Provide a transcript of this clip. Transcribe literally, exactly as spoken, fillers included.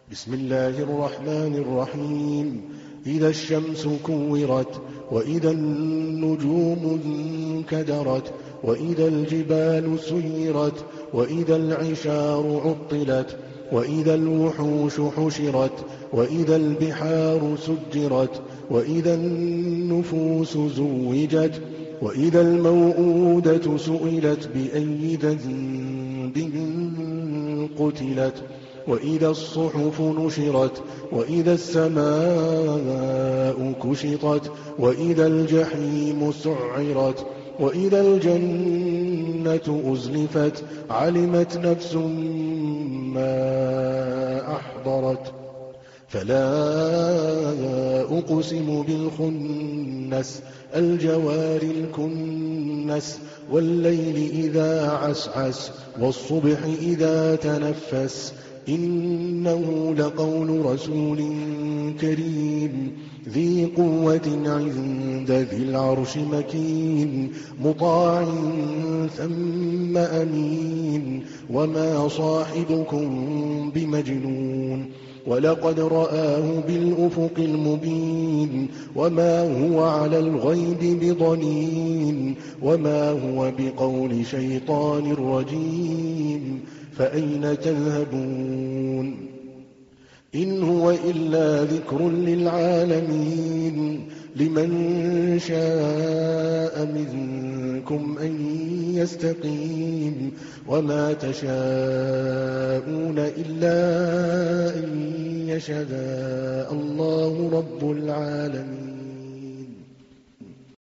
بسم الله الرحمن الرحيم إذا الشمس كورت وإذا النجوم انكدرت وإذا الجبال سيرت وإذا العشار عطلت وإذا الوحوش حشرت وإذا البحار سجرت وإذا النفوس زوجت وإذا الموءودة سئلت بأي ذنب قتلت وإذا الصحف نشرت وإذا السماء كشطت وإذا الجحيم سعرت وإذا الجنة أزلفت علمت نفس ما أحضرت فلا أقسم بالخنس الجوار الكنس والليل إذا عسعس والصبح إذا تنفس إنه لقول رسول كريم ذي قوة عند ذي العرش مكين مطاع ثم أمين وما صاحبكم بمجنون ولقد رآه بالأفق المبين وما هو على الغيب بضنين وما هو بقول شيطان رجيم فأين تذهبون إن هو إلا ذكر للعالمين لمن شاء منكم أن يستقيم وما تشاءون إلا أن يشاء الله رب العالمين.